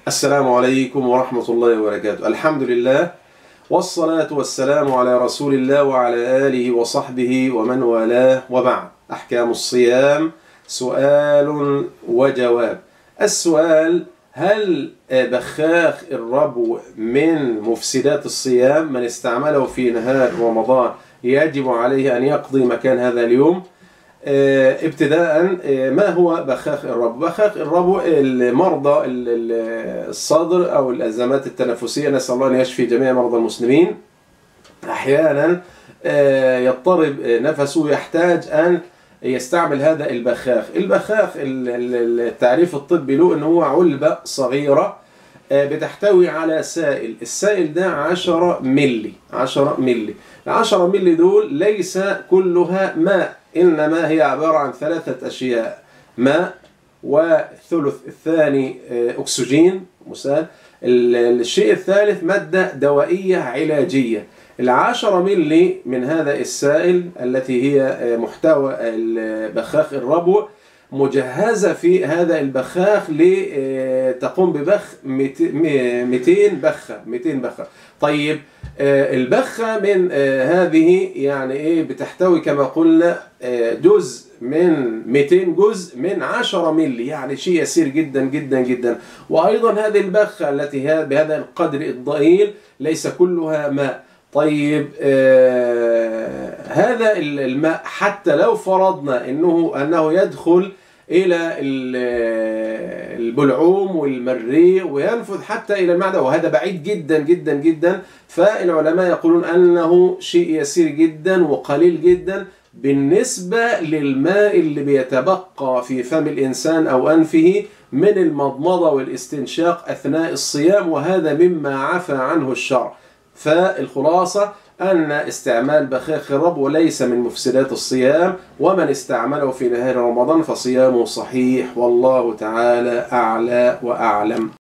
السلام عليكم ورحمة الله وبركاته. الحمد لله والصلاة والسلام على رسول الله وعلى آله وصحبه ومن والاه، وبعد. أحكام الصيام، سؤال وجواب. السؤال: هل بخاخ الربو من مفسدات الصيام؟ من استعمله في نهار رمضان يجب عليه أن يقضي مكان هذا اليوم. ابتداء، ما هو بخاخ الربو؟ بخاخ الربو المرضى الصدر أو الأزمات التنفسية، نسأل الله أن يشفي جميع مرضى المسلمين. أحيانا يضطرب نفسه، يحتاج أن يستعمل هذا البخاخ. البخاخ التعريف الطبي له أنه هو علبة صغيرة بتحتوي على سائل. السائل ده 10 ملي. 10 ملي. ال10 ملي دول ليس كلها ماء، إنما هي عبارة عن 3 أشياء: ماء، والثلث الثاني أكسجين مسال، الشيء الثالث مادة دوائية علاجية. 10 ملي من هذا السائل التي هي محتوى بخاخ الربو مجهزة في هذا البخاخ لتقوم ببخ 200 بخة. طيب، البخة من هذه يعني ايه؟ بتحتوي كما قلنا جزء من 200 جزء من 10 ملي، يعني شيء يسير جدا جدا جدا. وايضا هذه البخة التي هي بهذا القدر الضئيل ليس كلها ماء. طيب، هذا الماء حتى لو فرضنا انه يدخل إلى البلعوم والمريء وينفذ حتى إلى المعدة، وهذا بعيد جدا جدا جدا، فالعلماء يقولون أنه شيء يسير جدا وقليل جدا بالنسبة للماء اللي بيتبقى في فم الإنسان أو أنفه من المضمضة والاستنشاق أثناء الصيام، وهذا مما عفى عنه الشرع. فالخلاصة أن استعمال بخاخ الربو ليس من مفسدات الصيام، ومن استعمله في نهار رمضان فصيامه صحيح، والله تعالى أعلى وأعلم.